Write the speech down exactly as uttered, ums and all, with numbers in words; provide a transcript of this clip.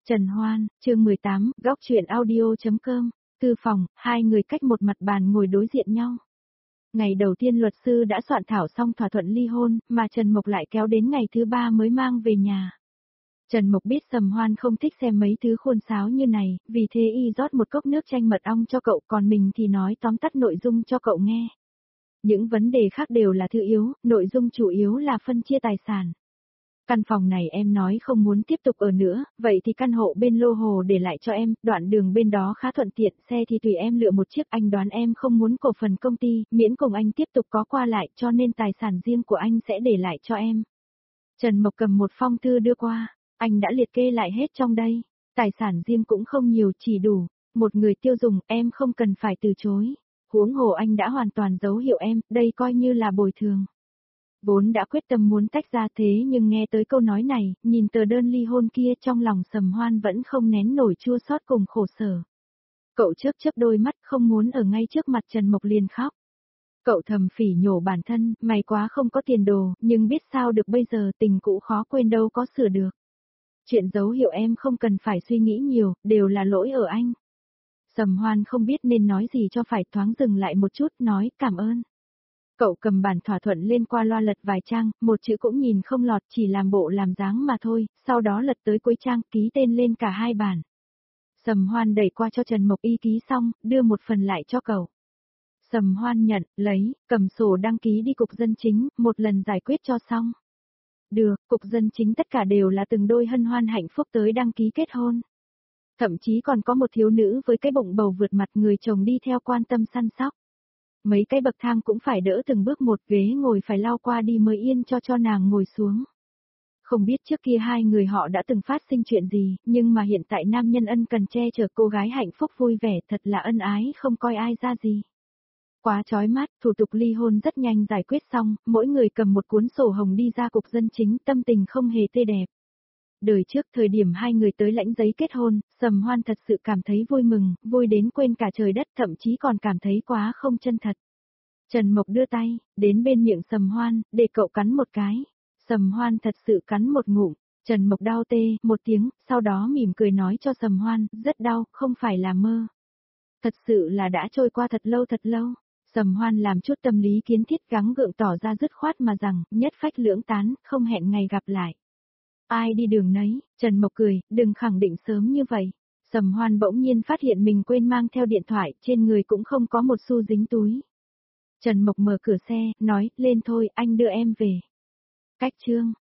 Trần Hoan, chương mười tám, góc chuyện audio.com, thư phòng, hai người cách một mặt bàn ngồi đối diện nhau. Ngày đầu tiên luật sư đã soạn thảo xong thỏa thuận ly hôn, mà Trần Mộc lại kéo đến ngày thứ ba mới mang về nhà. Trần Mộc biết Sầm Hoan không thích xem mấy thứ khôn sáo như này, vì thế y rót một cốc nước chanh mật ong cho cậu, còn mình thì nói tóm tắt nội dung cho cậu nghe. Những vấn đề khác đều là thứ yếu, nội dung chủ yếu là phân chia tài sản. Căn phòng này em nói không muốn tiếp tục ở nữa, vậy thì căn hộ bên Lô Hồ để lại cho em, đoạn đường bên đó khá thuận tiện, xe thì tùy em lựa một chiếc, anh đoán em không muốn cổ phần công ty, miễn cùng anh tiếp tục có qua lại, cho nên tài sản riêng của anh sẽ để lại cho em. Trần Mộc cầm một phong thư đưa qua, anh đã liệt kê lại hết trong đây, tài sản riêng cũng không nhiều, chỉ đủ một người tiêu dùng, em không cần phải từ chối. Huống hồ anh đã hoàn toàn dấu hiệu em, đây coi như là bồi thường. Vốn đã quyết tâm muốn tách ra thế nhưng nghe tới câu nói này, nhìn tờ đơn ly hôn kia trong lòng Sầm Hoan vẫn không nén nổi chua xót cùng khổ sở. Cậu chớp chớp đôi mắt không muốn ở ngay trước mặt Trần Mộc liền khóc. Cậu thầm phỉ nhổ bản thân, mày quá không có tiền đồ, nhưng biết sao được bây giờ, tình cũ khó quên đâu có sửa được. Chuyện dấu hiệu em không cần phải suy nghĩ nhiều, đều là lỗi ở anh. Sầm Hoan không biết nên nói gì cho phải, thoáng dừng lại một chút, nói cảm ơn. Cậu cầm bản thỏa thuận lên qua loa lật vài trang, một chữ cũng nhìn không lọt, chỉ làm bộ làm dáng mà thôi, sau đó lật tới cuối trang, ký tên lên cả hai bản. Sầm Hoan đẩy qua cho Trần Mộc y ký xong, đưa một phần lại cho cậu. Sầm Hoan nhận, lấy, cầm sổ đăng ký đi cục dân chính, một lần giải quyết cho xong. Được, cục dân chính tất cả đều là từng đôi hân hoan hạnh phúc tới đăng ký kết hôn. Thậm chí còn có một thiếu nữ với cái bụng bầu vượt mặt, người chồng đi theo quan tâm săn sóc. Mấy cái bậc thang cũng phải đỡ từng bước một, ghế ngồi phải lao qua đi mới yên cho cho nàng ngồi xuống. Không biết trước kia hai người họ đã từng phát sinh chuyện gì, nhưng mà hiện tại nam nhân ân cần che chở cô gái hạnh phúc vui vẻ, thật là ân ái không coi ai ra gì. Quá chói mắt, thủ tục ly hôn rất nhanh giải quyết xong, mỗi người cầm một cuốn sổ hồng đi ra cục dân chính, tâm tình không hề tươi đẹp. Đời trước thời điểm hai người tới lãnh giấy kết hôn, Sầm Hoan thật sự cảm thấy vui mừng, vui đến quên cả trời đất, thậm chí còn cảm thấy quá không chân thật. Trần Mộc đưa tay, đến bên miệng Sầm Hoan, để cậu cắn một cái. Sầm Hoan thật sự cắn một ngụm, Trần Mộc đau tê, một tiếng, sau đó mỉm cười nói cho Sầm Hoan, rất đau, không phải là mơ. Thật sự là đã trôi qua thật lâu thật lâu. Sầm Hoan làm chút tâm lý kiến thiết, gắng gượng tỏ ra dứt khoát mà rằng, nhất phách lưỡng tán, không hẹn ngày gặp lại. Ai đi đường nấy, Trần Mộc cười, đừng khẳng định sớm như vậy. Sầm Hoan bỗng nhiên phát hiện mình quên mang theo điện thoại, trên người cũng không có một xu dính túi. Trần Mộc mở cửa xe, nói, lên thôi, anh đưa em về. Cách chương.